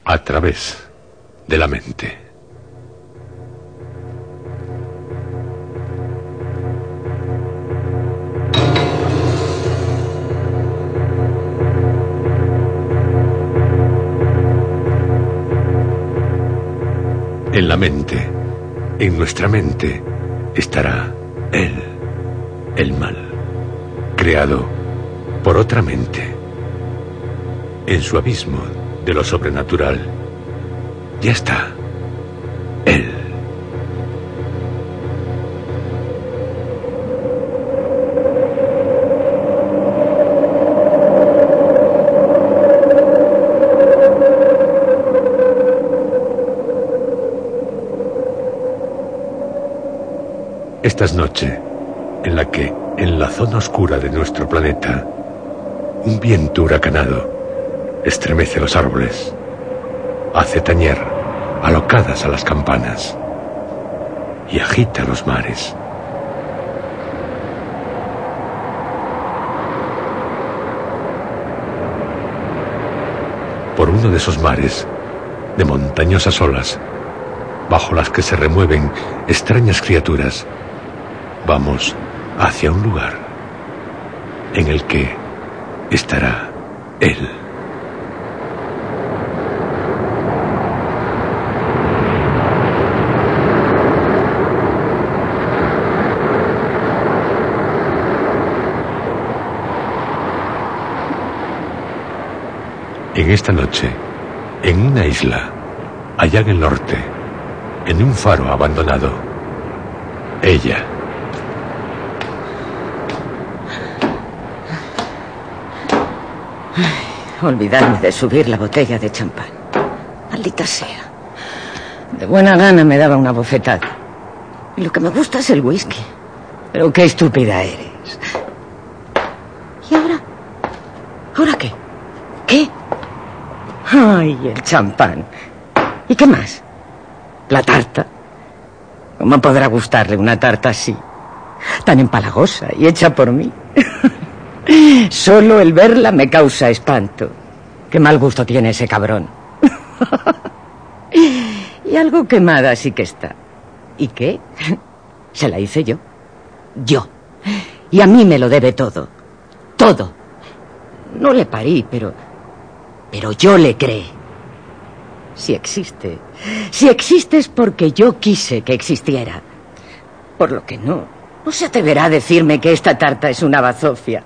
A través de la mente. En la mente, en nuestra mente, estará él, el mal, creado por otra mente. En su abismo de lo sobrenatural, ya está él. Esta es noche en la que, en la zona oscura de nuestro planeta, un viento huracanado estremece los árboles, hace tañer alocadas a las campanas y agita los mares. Por uno de esos mares, de montañosas olas, bajo las que se remueven extrañas criaturas, vamos hacia un lugar en el que estará él. En esta noche, en una isla, allá en el norte, en un faro abandonado, ella. Olvidarme de subir la botella de champán. Maldita sea. De buena gana me daba una bofetada. Y lo que me gusta es el whisky. Pero qué estúpida eres. ¿Y ahora? ¿Ahora qué? ¿Qué? Ay, el champán. ¿Y qué más? La tarta. ¿Cómo podrá gustarle una tarta así? Tan empalagosa y hecha por mí. Solo el verla me causa espanto. Qué mal gusto tiene ese cabrón. Y algo quemada sí que está. ¿Y qué? Se la hice yo. Yo. Y a mí me lo debe todo. Todo. No le parí, pero yo le creé. Si existe es porque yo quise que existiera. Por lo que no se atreverá a decirme que esta tarta es una bazofia.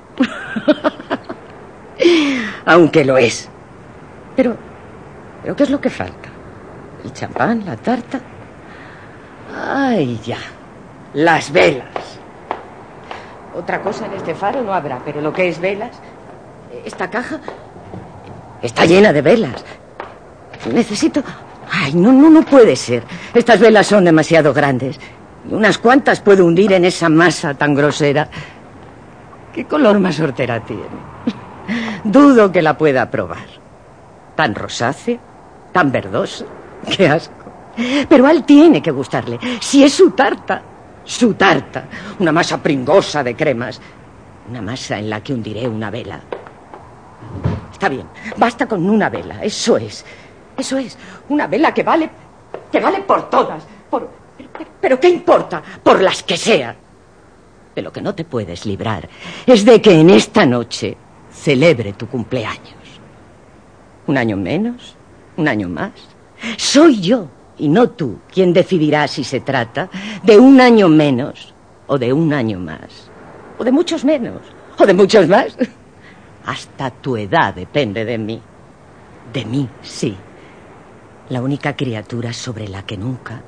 Aunque lo es. Pero ¿qué es lo que falta? ¿El champán? ¿La tarta? Ay, ya. Las velas. Otra cosa en este faro no habrá, pero lo que es velas, esta caja está llena de velas. Necesito... Ay, no puede ser. Estas velas son demasiado grandes. Y unas cuantas puedo hundir en esa masa tan grosera. ¿Qué color más hortera tiene? Dudo que la pueda probar. Tan rosácea, tan verdosa. ¡Qué asco! Pero a él tiene que gustarle. Si es su tarta. Su tarta. Una masa pringosa de cremas. Una masa en la que hundiré una vela. Está bien, basta con una vela. Eso es. Una vela que vale por todas. Pero ¿qué importa? Por las que sea. De lo que no te puedes librar es de que en esta noche celebre tu cumpleaños. Un año menos, un año más. Soy yo y no tú quien decidirá si se trata de un año menos o de un año más. O de muchos menos o de muchos más. Hasta tu edad depende de mí. De mí, sí. La única criatura sobre la que nunca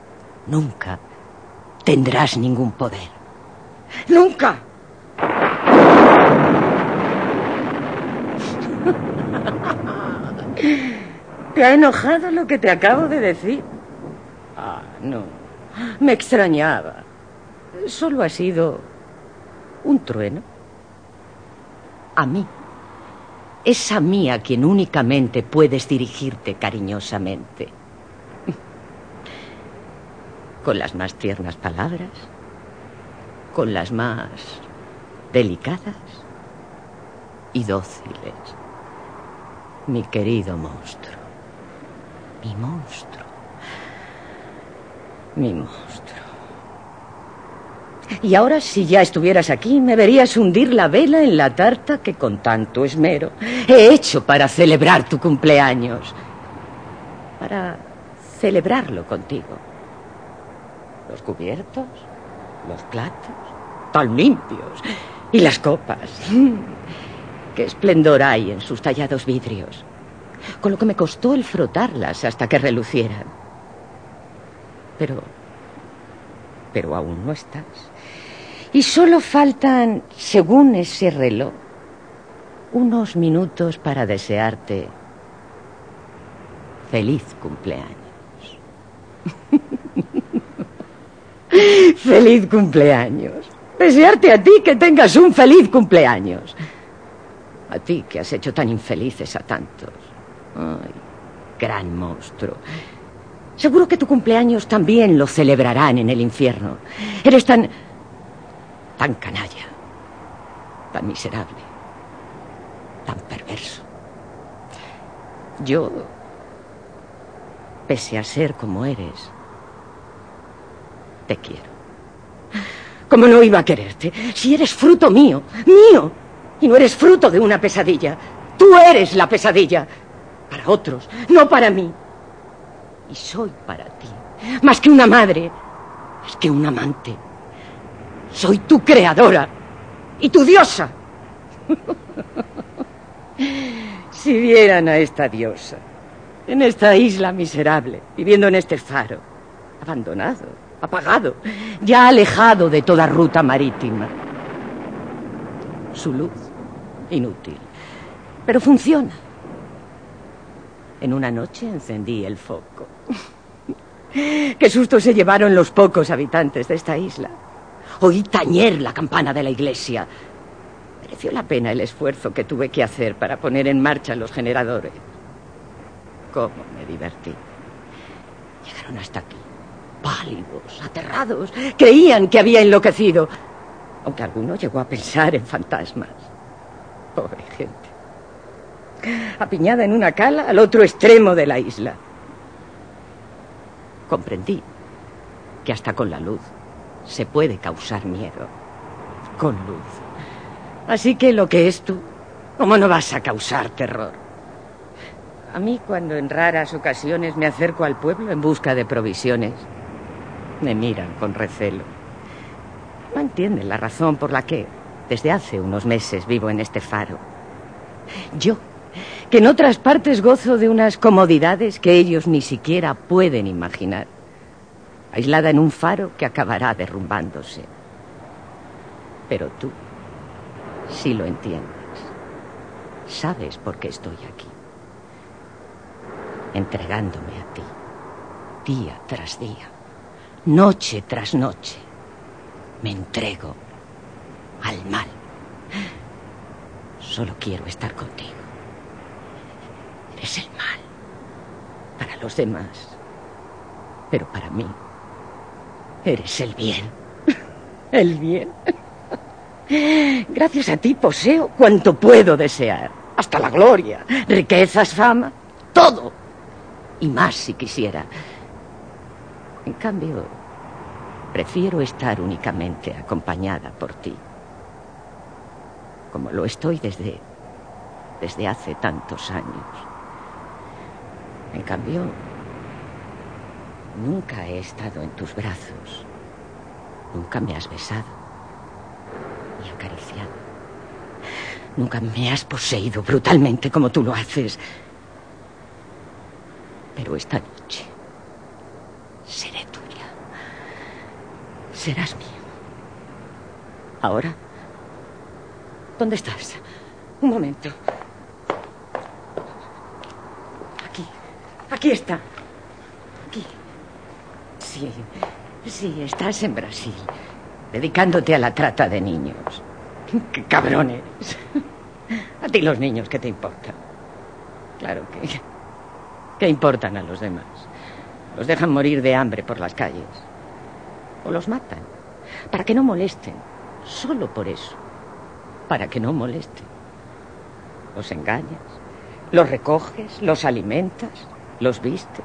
tendrás ningún poder. ¡Nunca! ¿Te ha enojado lo que te acabo de decir? Ah, no. Me extrañaba. Solo ha sido un trueno. A mí. Es a mí a quien únicamente puedes dirigirte cariñosamente. Con las más tiernas palabras, con las más delicadas y dóciles. Mi querido monstruo. Mi monstruo. Mi monstruo. Y ahora, si ya estuvieras aquí, me verías hundir la vela en la tarta que con tanto esmero he hecho para celebrar tu cumpleaños. Para celebrarlo contigo. Los cubiertos, los platos, tan limpios. Y las copas. Qué esplendor hay en sus tallados vidrios. Con lo que me costó el frotarlas hasta que relucieran. Pero aún no estás. Y solo faltan, según ese reloj, unos minutos para desearte feliz cumpleaños. Feliz cumpleaños. Desearte a ti que tengas un feliz cumpleaños. A ti que has hecho tan infelices a tantos. Ay, gran monstruo. Seguro que tu cumpleaños también lo celebrarán en el infierno. Eres tan canalla, tan miserable, tan perverso. Yo, pese a ser como eres, te quiero. ¿Cómo no iba a quererte? Si eres fruto mío, mío, y no eres fruto de una pesadilla. Tú eres la pesadilla. Para otros, no para mí. Y soy para ti, más que una madre, más que un amante. Soy tu creadora y tu diosa. Si vieran a esta diosa, en esta isla miserable, viviendo en este faro, abandonado, apagado, ya alejado de toda ruta marítima. Su luz, inútil, pero funciona. En una noche encendí el foco. Qué susto se llevaron los pocos habitantes de esta isla. Oí tañer la campana de la iglesia. Mereció la pena el esfuerzo que tuve que hacer para poner en marcha los generadores. Cómo me divertí. Llegaron hasta aquí, pálidos, aterrados. Creían que había enloquecido. Aunque alguno llegó a pensar en fantasmas. Pobre gente. Apiñada en una cala al otro extremo de la isla. Comprendí que hasta con la luz se puede causar miedo. Con luz. Así que lo que es tú, ¿cómo no vas a causar terror? A mí, cuando en raras ocasiones me acerco al pueblo en busca de provisiones, me miran con recelo. No entienden la razón por la que desde hace unos meses vivo en este faro. Yo, que en otras partes gozo de unas comodidades que ellos ni siquiera pueden imaginar. Aislada en un faro que acabará derrumbándose. Pero tú sí lo entiendes. Sabes por qué estoy aquí. Entregándome a ti, día tras día, noche tras noche. Me entrego al mal. Solo quiero estar contigo. Eres el mal para los demás, pero para mí eres el bien. El bien. Gracias a ti poseo cuanto puedo desear, hasta la gloria, riquezas, fama, todo, y más si quisiera. En cambio, prefiero estar únicamente acompañada por ti, como lo estoy desde hace tantos años. En cambio, nunca he estado en tus brazos. Nunca me has besado y acariciado. Nunca me has poseído brutalmente como tú lo haces. Pero esta noche seré tuya. Serás mío. Ahora, ¿dónde estás? Un momento. Aquí está. Aquí. Sí, estás en Brasil, dedicándote a la trata de niños. ¡Qué cabrón eres! A ti los niños, ¿qué te importan? Claro que... ¿Qué importan a los demás? Los dejan morir de hambre por las calles. O los matan, para que no molesten. Solo por eso. Para que no molesten. Los engañas, los recoges, los alimentas. Los vistes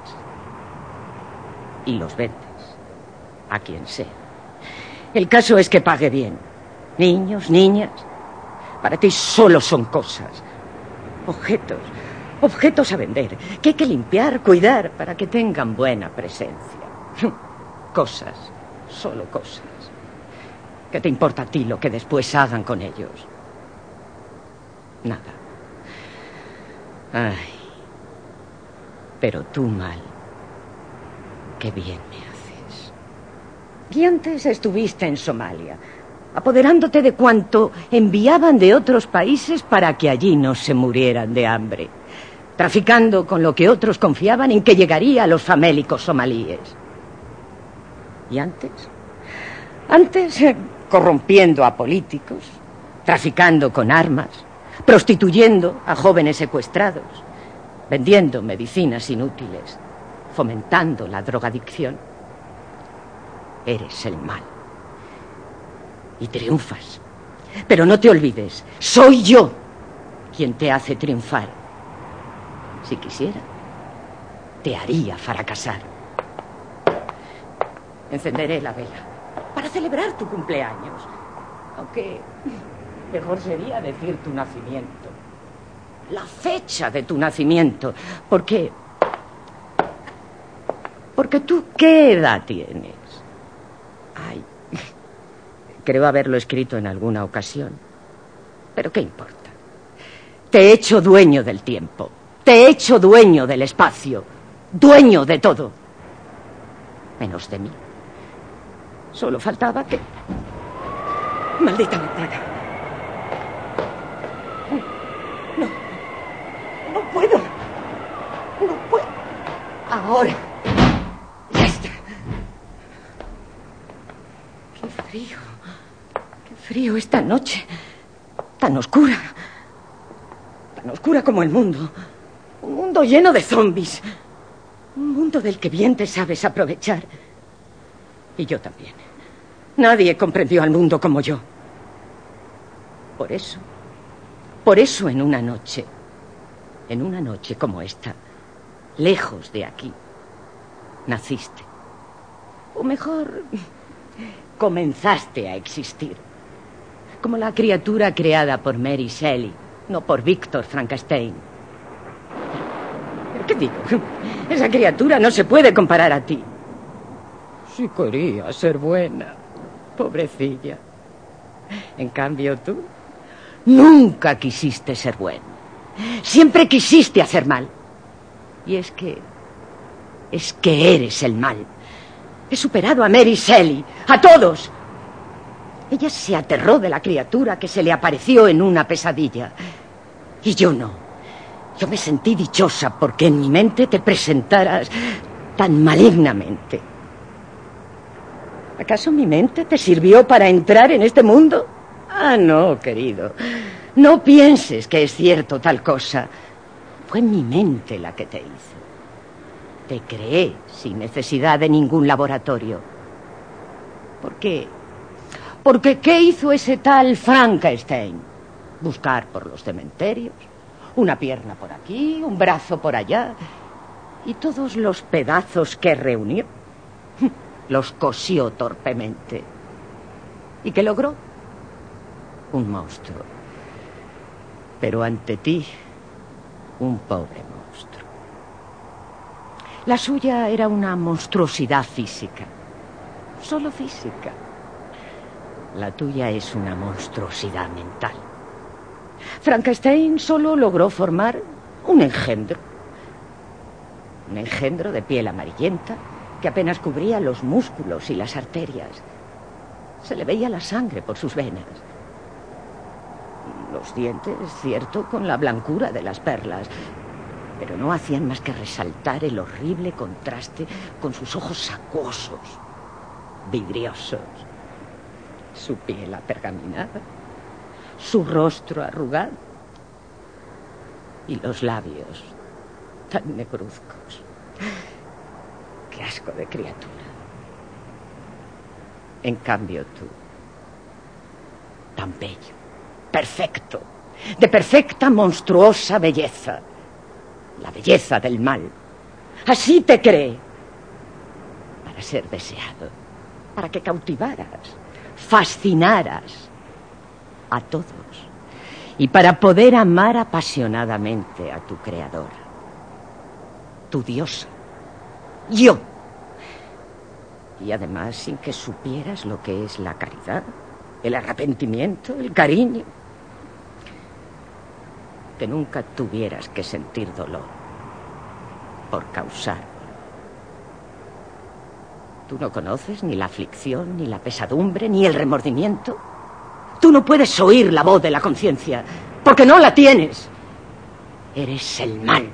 y los vendes a quien sea. El caso es que pague bien. Niños, niñas, para ti solo son cosas, objetos a vender, que hay que limpiar, cuidar, para que tengan buena presencia. Cosas, solo cosas. ¿Qué te importa a ti lo que después hagan con ellos? Nada. Ay, pero tú mal, qué bien me haces. Y antes estuviste en Somalia, apoderándote de cuanto enviaban de otros países para que allí no se murieran de hambre, traficando con lo que otros confiaban en que llegaría a los famélicos somalíes. ¿Y antes? Antes, corrompiendo a políticos, traficando con armas, prostituyendo a jóvenes secuestrados, vendiendo medicinas inútiles, fomentando la drogadicción. Eres el mal. Y triunfas. Pero no te olvides, soy yo quien te hace triunfar. Si quisiera, te haría fracasar. Encenderé la vela para celebrar tu cumpleaños. Aunque mejor sería decir tu nacimiento. La fecha de tu nacimiento. Porque tú, ¿qué edad tienes? Ay, creo haberlo escrito en alguna ocasión. Pero ¿qué importa? Te he hecho dueño del tiempo. Te he hecho dueño del espacio. Dueño de todo. Menos de mí. Solo faltaba que... Maldita ventana. No puedo. No puedo. Ahora. Ya está. Qué frío. Qué frío esta noche. Tan oscura. Tan oscura como el mundo. Un mundo lleno de zombies. Un mundo del que bien te sabes aprovechar. Y yo también. Nadie comprendió al mundo como yo. Por eso en una noche como esta, lejos de aquí, naciste. O mejor, comenzaste a existir. Como la criatura creada por Mary Shelley, no por Víctor Frankenstein. ¿Pero qué digo? Esa criatura no se puede comparar a ti. Si quería ser buena, pobrecilla. En cambio tú, nunca quisiste ser bueno. Siempre quisiste hacer mal. Y es que eres el mal. He superado a Mary Shelley, a todos. Ella se aterró de la criatura que se le apareció en una pesadilla. Y yo no. Yo me sentí dichosa porque en mi mente te presentaras tan malignamente. ¿Acaso mi mente te sirvió para entrar en este mundo? Ah, no, querido. No pienses que es cierto tal cosa. Fue mi mente la que te hizo. Te creé sin necesidad de ningún laboratorio. ¿Por qué? Porque ¿qué hizo ese tal Frankenstein? Buscar por los cementerios. Una pierna por aquí, un brazo por allá. Y todos los pedazos que reunió, los cosió torpemente. ¿Y qué logró? Un monstruo. Pero ante ti, un pobre monstruo. La suya era una monstruosidad física. Solo física. La tuya es una monstruosidad mental. Frankenstein solo logró formar un engendro. Un engendro de piel amarillenta que apenas cubría los músculos y las arterias. Se le veía la sangre por sus venas. Los dientes, cierto, con la blancura de las perlas, pero no hacían más que resaltar el horrible contraste con sus ojos acuosos, vidriosos, su piel apergaminada, su rostro arrugado y los labios tan negruzcos. ¡Qué asco de criatura! En cambio tú, tan bello, perfecto, de perfecta monstruosa belleza, la belleza del mal, Así te creé. Para ser deseado. Para que cautivaras, fascinaras a todos. Y para poder amar apasionadamente a tu creadora. Tu diosa. Yo. Y además sin que supieras lo que es la caridad, el arrepentimiento, el cariño. Que nunca tuvieras que sentir dolor por causar. Tú no conoces ni la aflicción, ni la pesadumbre, ni el remordimiento. Tú no puedes oír la voz de la conciencia, porque no la tienes. Eres el mal.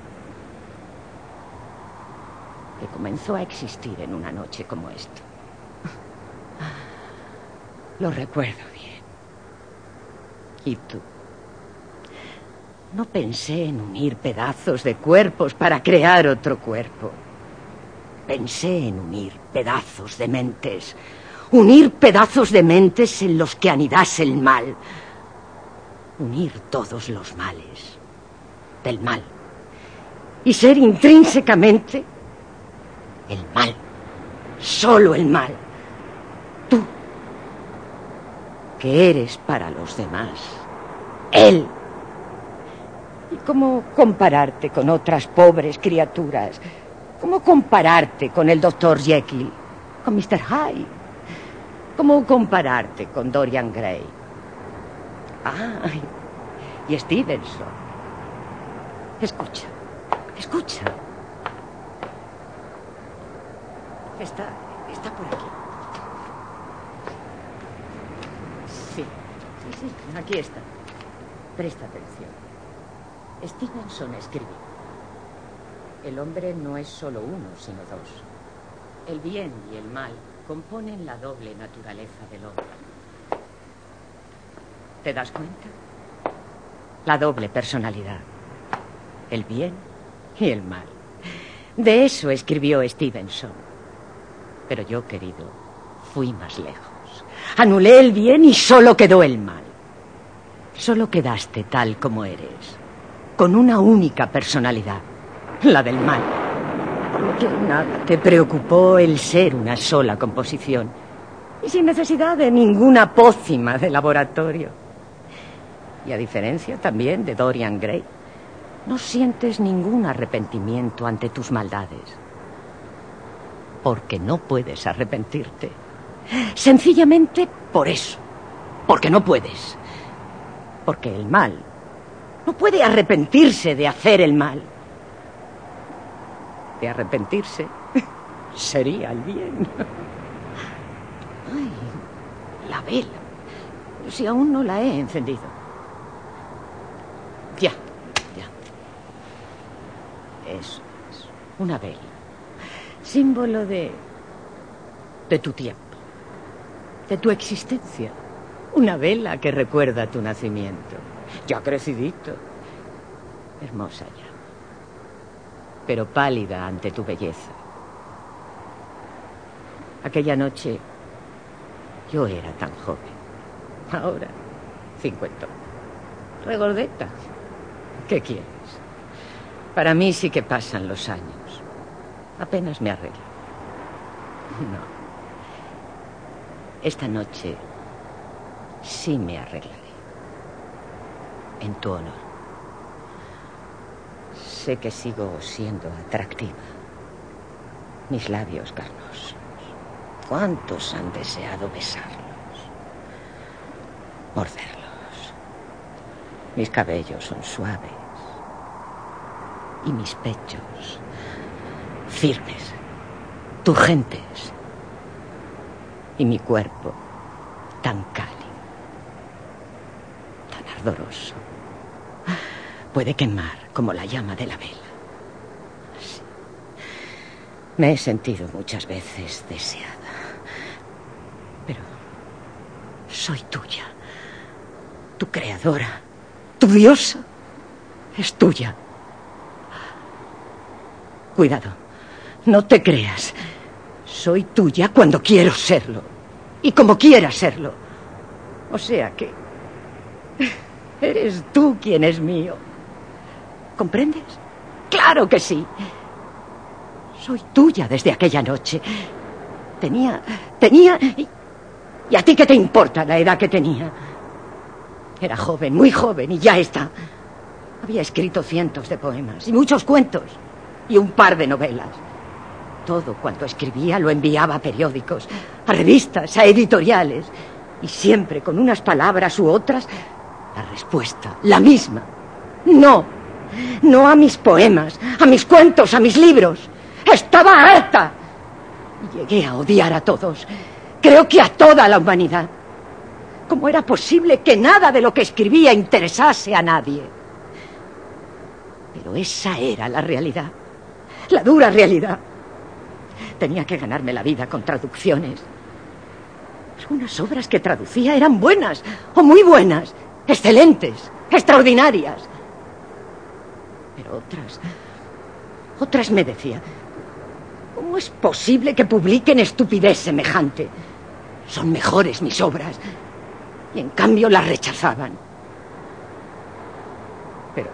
Que comenzó a existir en una noche como esta. Lo recuerdo bien. ¿Y tú? No pensé en unir pedazos de cuerpos para crear otro cuerpo. Pensé en unir pedazos de mentes. Unir pedazos de mentes en los que anidase el mal. Unir todos los males del mal. Y ser intrínsecamente el mal. Solo el mal. Tú, que eres para los demás él. ¿Y cómo compararte con otras pobres criaturas? ¿Cómo compararte con el Dr. Jekyll? ¿Con Mr. Hyde? ¿Cómo compararte con Dorian Gray? ¡Ay! Y Stevenson. Escucha, escucha. Está por aquí. Sí, aquí está. Presta atención. Stevenson escribió: el hombre no es solo uno, sino dos. El bien y el mal componen la doble naturaleza del hombre. ¿Te das cuenta? La doble personalidad. El bien y el mal. De eso escribió Stevenson. Pero yo, querido, fui más lejos. Anulé el bien y solo quedó el mal. Solo quedaste tal como eres, con una única personalidad, la del mal. Por lo que nada te preocupó el ser una sola composición, y sin necesidad de ninguna pócima de laboratorio. Y a diferencia también de Dorian Gray, no sientes ningún arrepentimiento ante tus maldades. Porque no puedes arrepentirte. Sencillamente por eso. Porque no puedes. Porque el mal no puede arrepentirse de hacer el mal. De arrepentirse sería el bien. Ay, la vela. Si aún no la he encendido. Ya. Eso es. Una vela. Símbolo de tu tiempo. De tu existencia. Una vela que recuerda tu nacimiento. Ya crecidito. Hermosa ya. Pero pálida ante tu belleza. Aquella noche yo era tan joven. Ahora, 50. Regordeta. ¿Qué quieres? Para mí sí que pasan los años. Apenas me arreglo. No. Esta noche sí me arreglaré. En tu honor. Sé que sigo siendo atractiva. Mis labios carnosos. ¿Cuántos han deseado besarlos? Morderlos. Mis cabellos son suaves. Y mis pechos firmes, turgentes. Y mi cuerpo tan cálido, tan ardoroso. Puede quemar como la llama de la vela. Sí. Me he sentido muchas veces deseada. Pero soy tuya. Tu creadora, tu diosa, es tuya. Cuidado, no te creas. Soy tuya cuando quiero serlo. Y como quiera serlo. O sea que eres tú quien es mío. ¿Comprendes? ¡Claro que sí! Soy tuya desde aquella noche. Tenía... ¿Y a ti qué te importa la edad que tenía? Era joven, muy joven, y ya está. Había escrito cientos de poemas y muchos cuentos y un par de novelas. Todo cuanto escribía lo enviaba a periódicos, a revistas, a editoriales. Y siempre con unas palabras u otras, la respuesta, la misma. No, no a mis poemas, a mis cuentos, a mis libros. Estaba harta. Y llegué a odiar a todos. Creo que a toda la humanidad. ¿Cómo era posible que nada de lo que escribía interesase a nadie? Pero esa era la realidad. La dura realidad. Tenía que ganarme la vida con traducciones. Algunas obras que traducía eran buenas, o muy buenas, excelentes, extraordinarias. Pero otras me decían: ¿cómo es posible que publiquen estupidez semejante? Son mejores mis obras. Y en cambio las rechazaban. Pero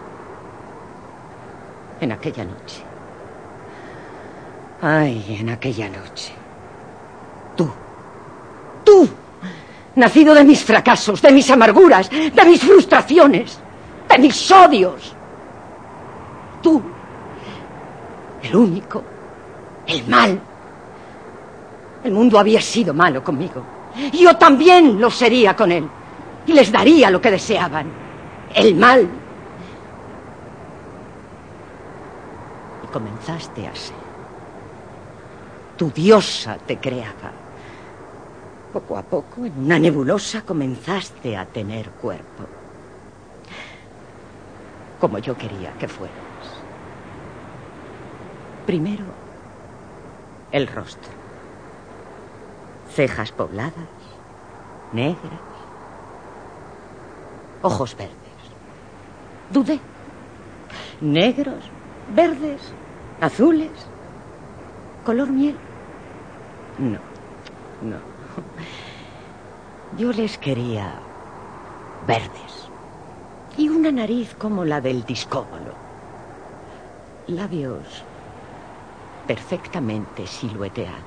en aquella noche... Ay, en aquella noche... Tú, nacido de mis fracasos, de mis amarguras, de mis frustraciones, de mis odios. Tú, el único, el mal. El mundo había sido malo conmigo. Y yo también lo sería con él. Y les daría lo que deseaban. El mal. Y comenzaste a ser. Tu diosa te creaba. Poco a poco, en una nebulosa, comenzaste a tener cuerpo. Como yo quería que fueras. Primero, el rostro. Cejas pobladas, negras. Ojos verdes. Dudé. Negros, verdes, azules. ¿Color miel? No. Yo les quería verdes. Y una nariz como la del discóbolo. Labios perfectamente silueteados.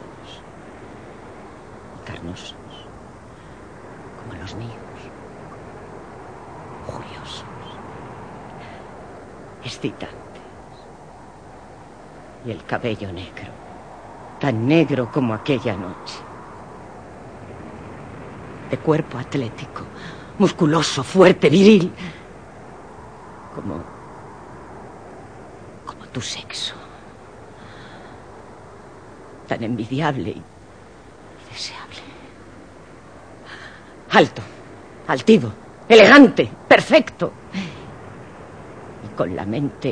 Y carnosos. Como los míos. Curiosos. Excitantes. Y el cabello negro. Tan negro como aquella noche. De cuerpo atlético, musculoso, fuerte, viril. Como tu sexo. Tan envidiable y deseable. Alto, altivo, elegante, perfecto. Y con la mente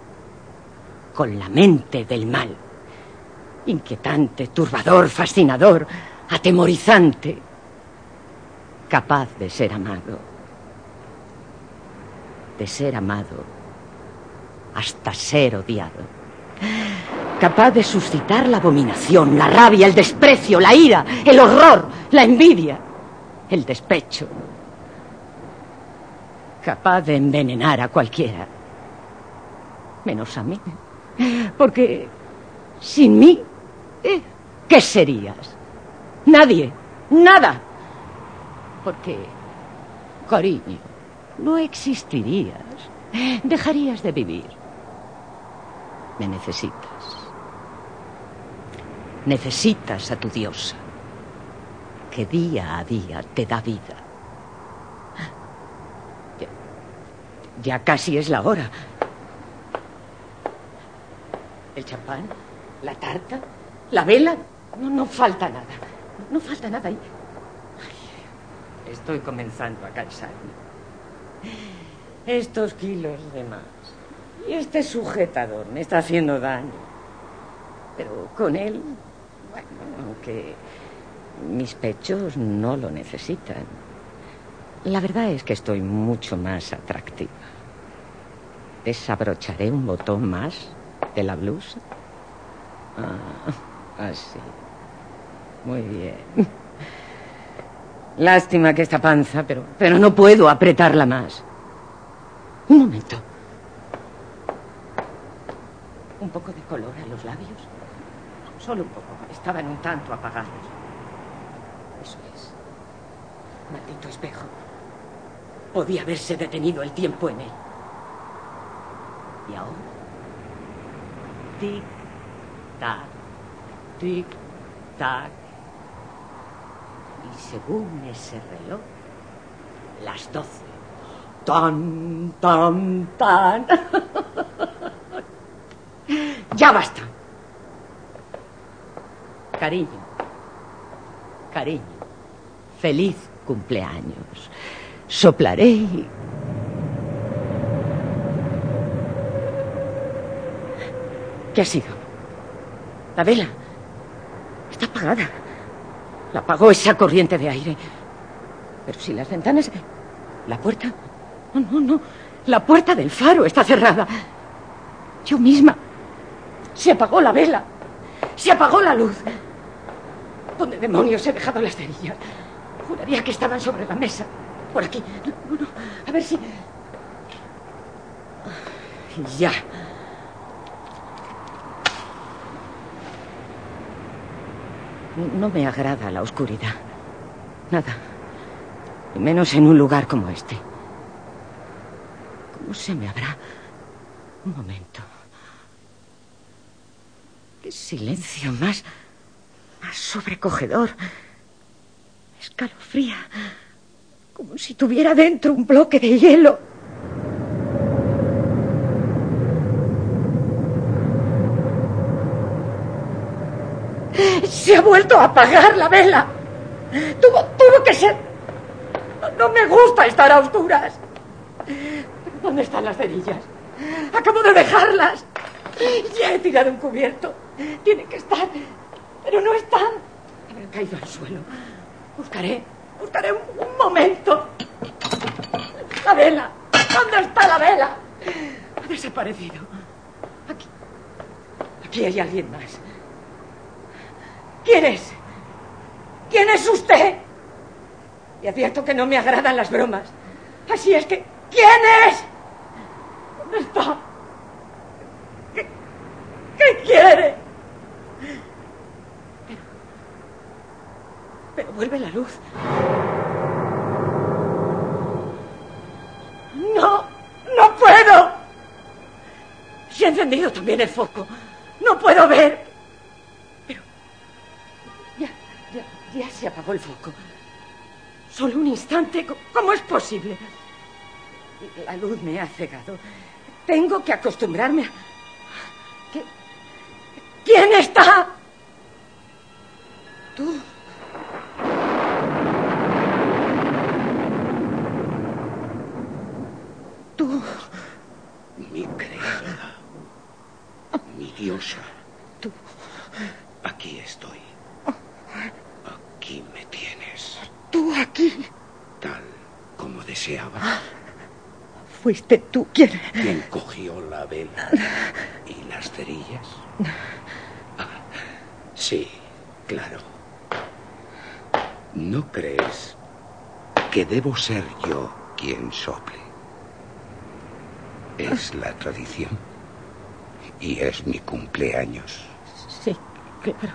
del mal. Inquietante, turbador, fascinador, atemorizante. Capaz de ser amado. De ser amado hasta ser odiado. Capaz de suscitar la abominación, la rabia, el desprecio, la ira, el horror, la envidia, el despecho. Capaz de envenenar a cualquiera. Menos a mí. Porque sin mí, ¿qué serías? Nadie, nada. Porque, cariño, no existirías. Dejarías de vivir. Me necesitas. Necesitas a tu diosa, que día a día te da vida. Ya casi es la hora. El champán, la tarta, la vela, no falta nada. No falta nada. Estoy comenzando a cansarme. Estos kilos de más. Y este sujetador me está haciendo daño. Pero con él, bueno, aunque mis pechos no lo necesitan. La verdad es que estoy mucho más atractiva. Desabrocharé un botón más de la blusa. Así. Muy bien. Lástima que esta panza, pero no puedo apretarla más. Un momento. Un poco de color a los labios. Solo un poco. Estaban un tanto apagados. Eso es. Maldito espejo. Podía haberse detenido el tiempo en él. Y ahora... tic-tac, tic-tac. Y según ese reloj, las 12. ¡Tan, tan, tan! ¡Ya basta! Cariño, cariño, feliz cumpleaños. Soplaré y... ¿Qué ha sido? La vela. Está apagada. La apagó esa corriente de aire. Pero si las ventanas... La puerta... No, no, no. La puerta del faro está cerrada. Yo misma. Se apagó la vela. Se apagó la luz. ¿Dónde demonios he dejado las cerillas? Juraría que estaban sobre la mesa. Por aquí. No, no. A ver si... Ya. No me agrada la oscuridad. Nada. Y menos en un lugar como este. ¿Cómo se me habrá? Un momento. Qué silencio más sobrecogedor. Escalofría. Como si tuviera dentro un bloque de hielo. Se ha vuelto a apagar la vela. Tuvo que ser... No me gusta estar a oscuras. ¿Dónde están las cerillas? Acabo de dejarlas. Ya he tirado un cubierto. Tienen que estar, pero no están. Habrán caído al suelo. Buscaré un momento. La vela. ¿Dónde está la vela? Ha desaparecido. Aquí hay alguien más. ¿Quién es? ¿Quién es usted? Y advierto que no me agradan las bromas. Así es que... ¿Quién es? ¿Dónde está? ¿Qué quiere? Pero vuelve la luz. No puedo. Se ha encendido también el foco. No puedo ver. Pero ya se apagó el foco. Solo un instante. ¿Cómo es posible? La luz me ha cegado. Tengo que acostumbrarme a... ¿Quién está? Tú. Tú. Mi creadora. Mi diosa. Tú. Aquí estoy. Aquí me tienes. Tú aquí. Tal como deseaba. Fuiste tú quien cogió la vela y las cerillas. Sí, claro. ¿No crees que debo ser yo quien sople? Es la tradición. Y es mi cumpleaños. Sí, claro.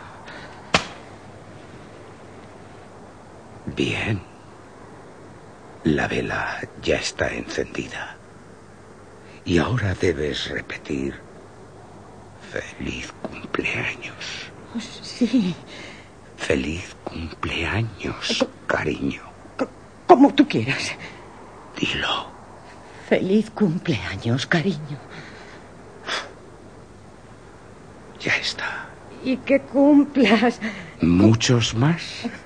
Bien. La vela ya está encendida. Y ahora debes repetir: feliz cumpleaños. Sí. Feliz cumpleaños, cariño. Como tú quieras. Dilo. Feliz cumpleaños, cariño. Ya está. Y que cumplas. ¿Muchos más?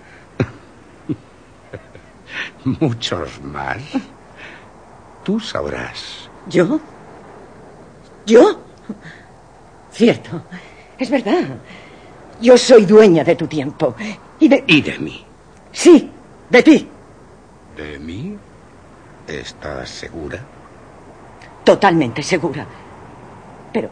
¿Muchos más? Tú sabrás. ¿Yo? ¿Yo? Cierto. Es verdad. Yo soy dueña de tu tiempo. Y de mí. Sí, de ti. ¿De mí? ¿Estás segura? Totalmente segura. Pero...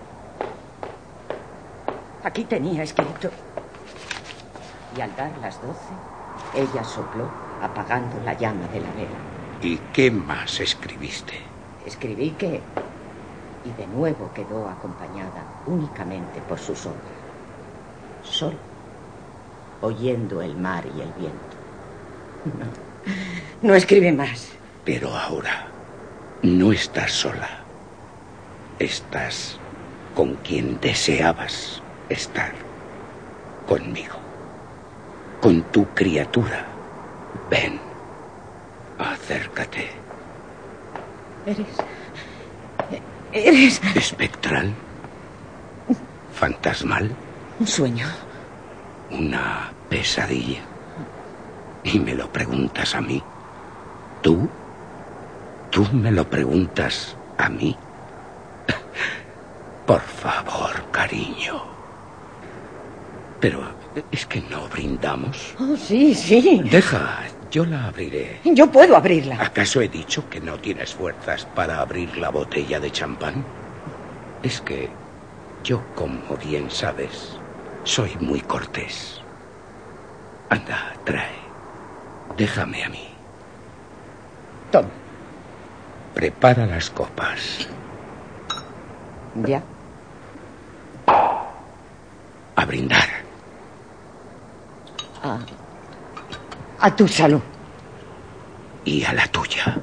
aquí tenía escrito. Y al dar las 12, ella sopló, apagando la llama de la vela. ¿Y qué más escribiste? Escribí que... y de nuevo quedó acompañada únicamente por su sombra. solo, oyendo el mar y el viento. No escribe más. Pero ahora no estás sola. Estás con quien deseabas estar. Conmigo. Con tu criatura. Ven. Acércate. Eres... ¿Espectral? ¿Fantasmal? Un sueño. Una pesadilla. Y me lo preguntas a mí. ¿Tú? ¿Tú me lo preguntas a mí? Por favor, cariño. Pero es que no brindamos. Oh, sí, sí. Deja, yo la abriré. Yo puedo abrirla. ¿Acaso he dicho que no tienes fuerzas para abrir la botella de champán? Es que yo, como bien sabes, soy muy cortés. Anda, trae. Déjame a mí. Toma. Prepara las copas. Ya. A brindar. A tu salud. Y a la tuya.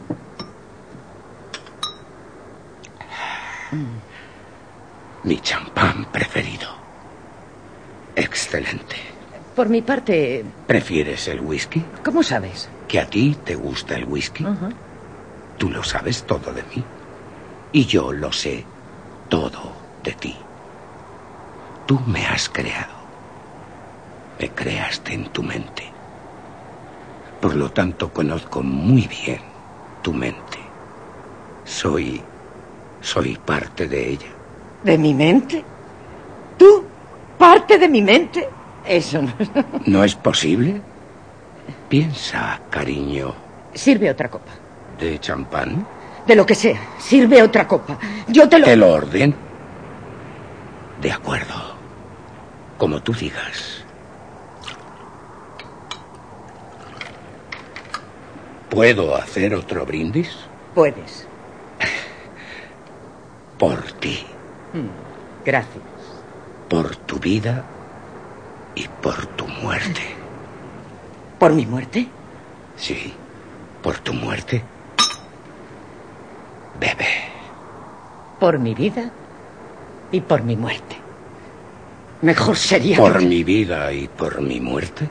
Mi champán preferido. Excelente. Por mi parte... ¿Prefieres el whisky? ¿Cómo sabes? ¿Que a ti te gusta el whisky? Uh-huh. Tú lo sabes todo de mí. Y yo lo sé todo de ti. Tú me has creado. Me creaste en tu mente. Por lo tanto, conozco muy bien tu mente. Soy parte de ella. ¿De mi mente? ¿Tú? ¿Parte de mi mente? Eso no... ¿No es posible? Piensa, cariño. Sirve otra copa. ¿De champán? De lo que sea. Sirve otra copa. Yo te lo... ¿El orden? De acuerdo. Como tú digas. ¿Puedo hacer otro brindis? Puedes. Por ti. Gracias. Por tu vida y por tu muerte. ¿Por mi muerte? Sí, por tu muerte. Bebe. Por mi vida y por mi muerte. Mejor sería... ¿Por mi vida y por mi muerte?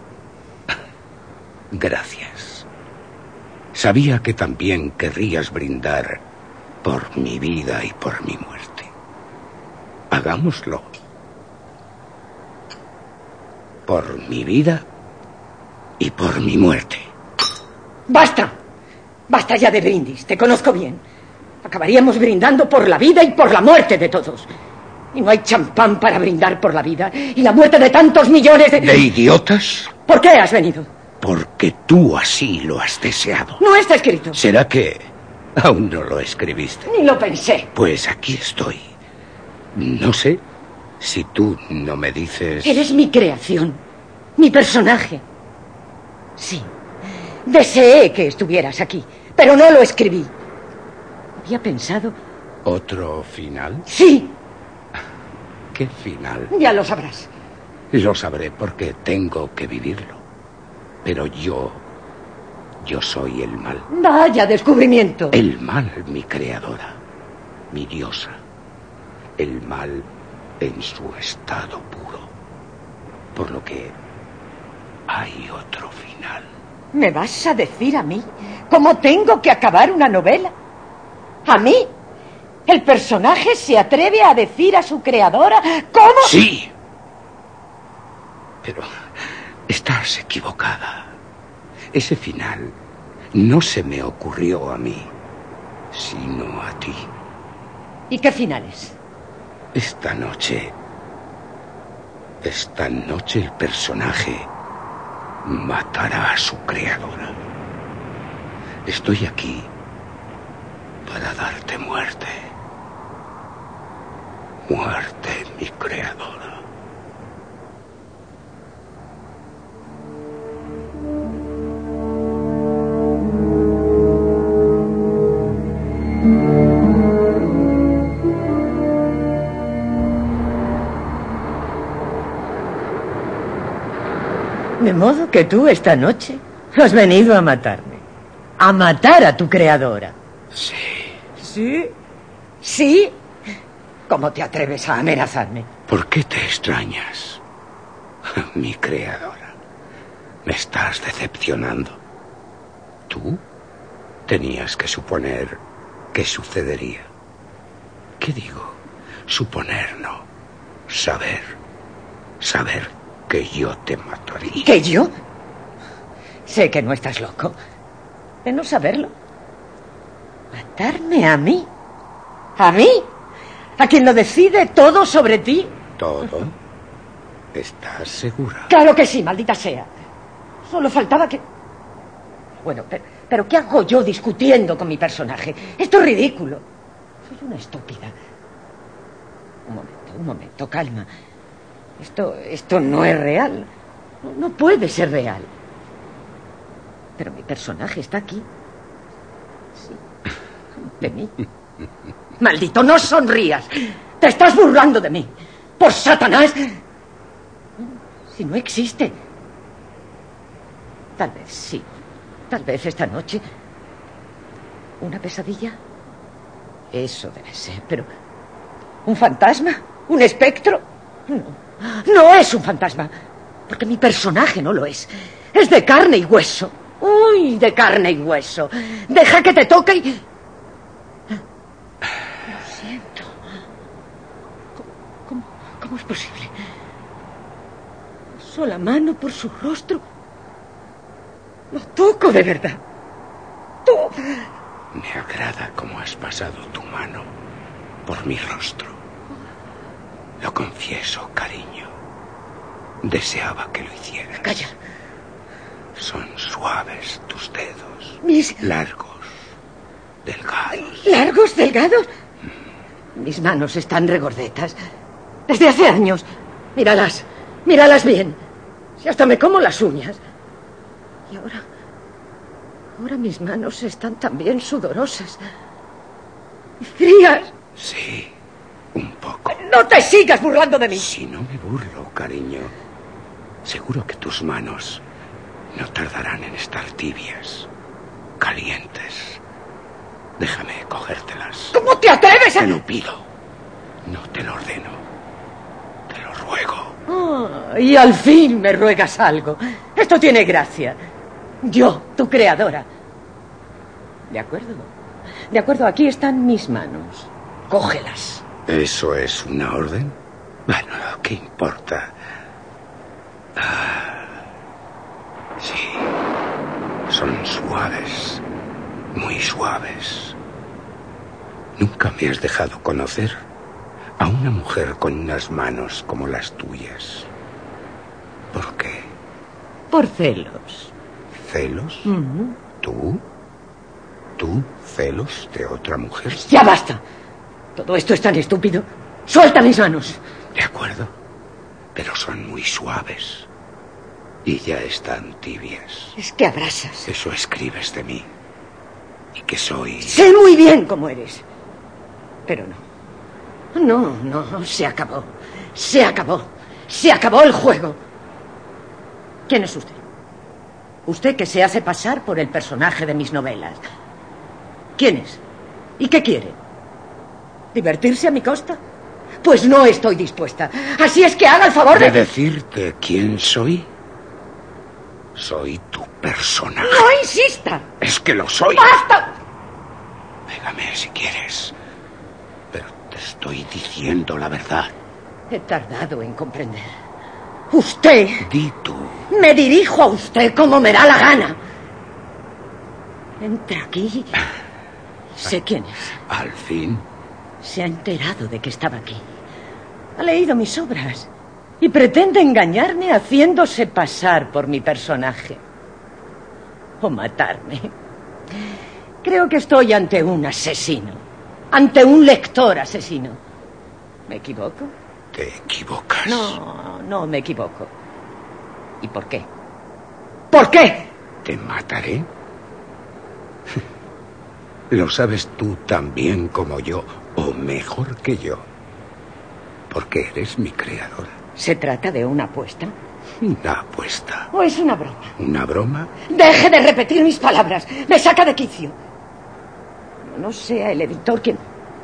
Gracias. Sabía que también querrías brindar por mi vida y por mi muerte. Hagámoslo. Por mi vida y por mi muerte. ¡Basta! Basta ya de brindis, te conozco bien. Acabaríamos brindando por la vida y por la muerte de todos. Y no hay champán para brindar por la vida y la muerte de tantos millones de... ¿De idiotas? ¿Por qué has venido? Porque tú así lo has deseado. No está escrito. ¿Será que aún no lo escribiste? Ni lo pensé. Pues aquí estoy. No sé si tú no me dices... Eres mi creación, mi personaje. Sí, deseé que estuvieras aquí, pero no lo escribí. Había pensado... ¿Otro final? Sí. ¿Qué final? Ya lo sabrás. Lo sabré porque tengo que vivirlo. Pero yo soy el mal. Vaya descubrimiento. El mal, mi creadora, mi diosa. El mal en su estado puro. Por lo que hay otro final. ¿Me vas a decir a mí cómo tengo que acabar una novela? ¿A mí? ¿El personaje se atreve a decir a su creadora cómo...? Sí. Pero estás equivocada. Ese final no se me ocurrió a mí, sino a ti. ¿Y qué finales? Esta noche el personaje matará a su creadora. Estoy aquí para darte muerte. Muerte, mi creadora. De modo que tú esta noche has venido a matarme. A matar a tu creadora. Sí. ¿Sí? ¿Sí? ¿Cómo te atreves a amenazarme? ¿Por qué te extrañas? Mi creadora. Me estás decepcionando. Tú tenías que suponer que sucedería. ¿Qué digo? Suponer no. Saber. Saber que yo te mataría. ¿Que yo? Sé que no estás loco. De no saberlo. ¿Matarme a mí? ¿A mí? ¿A quien lo decide todo sobre ti? ¿Todo? ¿Estás segura? Claro que sí, maldita sea. Solo faltaba que... Bueno, pero ¿qué hago yo discutiendo con mi personaje? Esto es ridículo. Soy una estúpida. Un momento, calma. Esto no es real. No puede ser real. Pero mi personaje está aquí. Sí. De mí. Maldito, no sonrías. Te estás burlando de mí. ¡Por Satanás! Si no existe. Tal vez sí. Tal vez esta noche. ¿Una pesadilla? Eso debe ser, pero... ¿un fantasma? ¿Un espectro? No. No es un fantasma. Porque mi personaje no lo es. Es de carne y hueso. Uy, de carne y hueso. Deja que te toque y... Lo siento. ¿Cómo es posible? Paso la mano por su rostro. Lo toco de verdad. Tú... Me agrada cómo has pasado tu mano por mi rostro. Lo confieso, cariño. Deseaba que lo hicieras. Calla. Son suaves tus dedos. Mis... largos, delgados. ¿Largos, delgados? Mis manos están regordetas. Desde hace años. Míralas. Míralas bien. Si hasta me como las uñas. Y ahora... ahora mis manos están también sudorosas. Y frías. Sí, un poco. ¡No te sigas burlando de mí! Si no me burlo, cariño. Seguro que tus manos no tardarán en estar tibias, calientes. Déjame cogértelas. ¿Cómo te atreves a...? Te lo pido. No te lo ordeno. Te lo ruego. Oh, y al fin me ruegas algo. Esto tiene gracia. Yo, tu creadora. De acuerdo. De acuerdo, aquí están mis manos. Cógelas. ¿Eso es una orden? Bueno, ¿qué importa? Sí. Son suaves. Muy suaves. Nunca me has dejado conocer a una mujer con unas manos como las tuyas. ¿Por qué? Por celos. ¿Celos? Uh-huh. ¿Tú? ¿Tú celos de otra mujer? ¡Ya basta! Todo esto es tan estúpido. ¡Suelta mis manos! De acuerdo. Pero son muy suaves. Y ya están tibias. Es que abrasas. Eso escribes de mí. Y que soy... Sé muy bien cómo eres. Pero no. No, se acabó. Se acabó. Se acabó el juego. ¿Quién es usted? Usted que se hace pasar por el personaje de mis novelas. ¿Quién es? ¿Y qué quiere? ¿Divertirse a mi costa? Pues no estoy dispuesta. Así es que haga el favor ¿De decirte quién soy? Soy tu personaje. ¡No insista! Es que lo soy. ¡Basta! Pégame si quieres. Pero te estoy diciendo la verdad. He tardado en comprender. Usted... Di tú. Me dirijo a usted como me da la gana. Entra aquí. Sé quién es. Al fin. Se ha enterado de que estaba aquí. Ha leído mis obras. Y pretende engañarme haciéndose pasar por mi personaje. O matarme. Creo que estoy ante un asesino. Ante un lector asesino. ¿Me equivoco? Te equivocas. No me equivoco. ¿Y por qué? ¿Por qué? ¿Te mataré? Lo sabes tú tan bien como yo, o mejor que yo. Porque eres mi creadora. ¿Se trata de una apuesta? Una apuesta. ¿O es una broma? ¿Una broma? Deje de repetir mis palabras. Me saca de quicio. No sea el editor quien...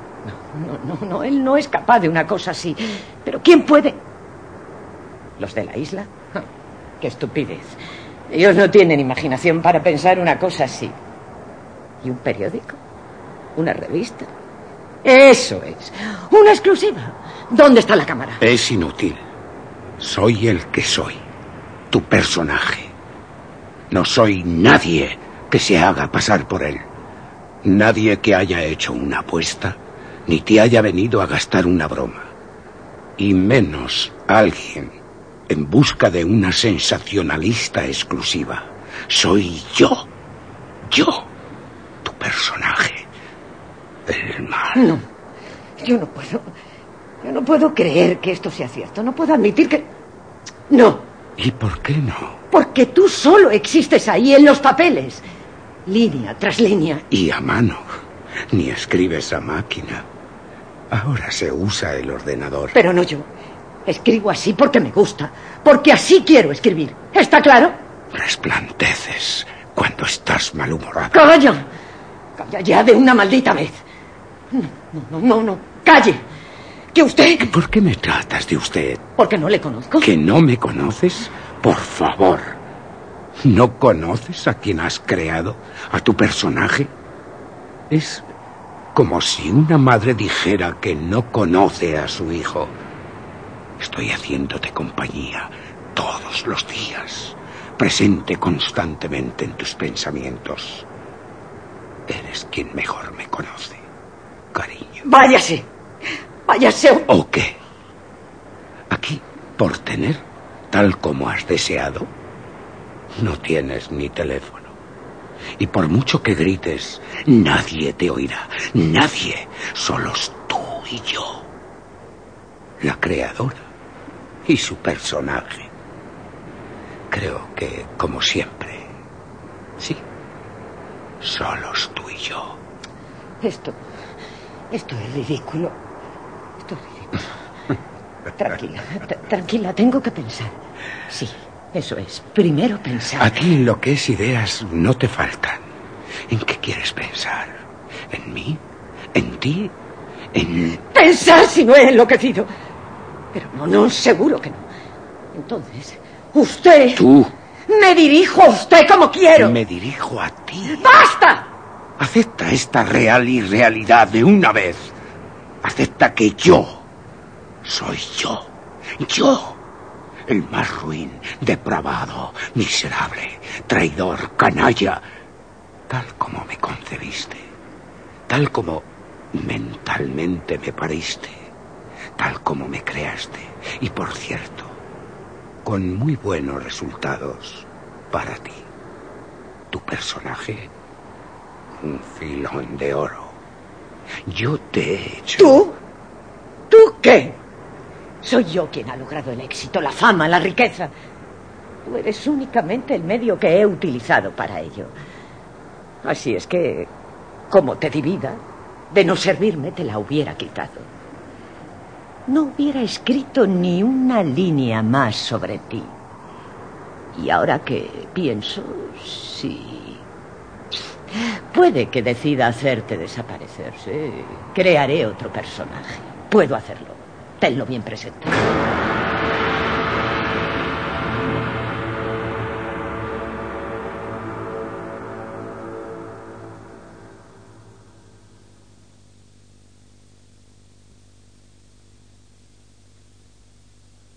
No, él no es capaz de una cosa así. Pero ¿quién puede? ¿Los de la isla? ¡Qué estupidez! Ellos no tienen imaginación para pensar una cosa así. ¿Y un periódico? ¿Una revista? Eso es. Una exclusiva. ¿Dónde está la cámara? Es inútil. Soy el que soy. Tu personaje. No soy nadie que se haga pasar por él. Nadie que haya hecho una apuesta, ni te haya venido a gastar una broma. Y menos alguien en busca de una sensacionalista exclusiva. Soy yo. Yo. Tu personaje. El mal. No. Yo no puedo creer que esto sea cierto. No puedo admitir que... No. ¿Y por qué no? Porque tú solo existes ahí, en los papeles. Línea tras línea. Y a mano. Ni escribes a máquina. Ahora se usa el ordenador. Pero no yo. Escribo así porque me gusta. Porque así quiero escribir. ¿Está claro? Resplandeces cuando estás malhumorado. ¡Calla! Calla ya de una maldita vez. No. ¡Calle! ¿Que usted...? ¿Por qué me tratas de usted? Porque no le conozco. ¿Que no me conoces? Por favor. ¿No conoces a quien has creado? ¿A tu personaje? Es como si una madre dijera que no conoce a su hijo. Estoy haciéndote compañía todos los días, presente constantemente en tus pensamientos. Eres quien mejor me conoce, cariño. ¡Váyase! ¡Váyase! ¿O qué? Aquí, por tener, tal como has deseado, no tienes ni teléfono. Y por mucho que grites, nadie te oirá. Nadie. Solos tú y yo. La creadora y su personaje. Creo que, como siempre, sí, solos tú y yo. Esto es ridículo. Esto es ridículo. Tranquila, tengo que pensar. Sí, eso es. Primero pensar. A ti lo que es ideas no te faltan. ¿En qué quieres pensar? ¿En mí? ¿En ti? ¿En...? Pensar si no he enloquecido. Pero no, seguro que no. Entonces, usted... Tú. Me dirijo a usted como quiero. Me dirijo a ti. ¡Basta! Acepta esta real irrealidad de una vez. Acepta que yo soy yo. Yo. El más ruin, depravado, miserable, traidor, canalla. Tal como me concebiste. Tal como mentalmente me pariste. Tal como me creaste. Y por cierto, con muy buenos resultados para ti. Tu personaje, un filón de oro. Yo te he hecho... ¿Tú? ¿Tú qué? Soy yo quien ha logrado el éxito, la fama, la riqueza. Tú eres únicamente el medio que he utilizado para ello. Así es que, como te di vida, de no servirme te la hubiera quitado. No hubiera escrito ni una línea más sobre ti. Y ahora que pienso, sí. Puede que decida hacerte desaparecer, sí. Crearé otro personaje. Puedo hacerlo. Tenlo bien presente.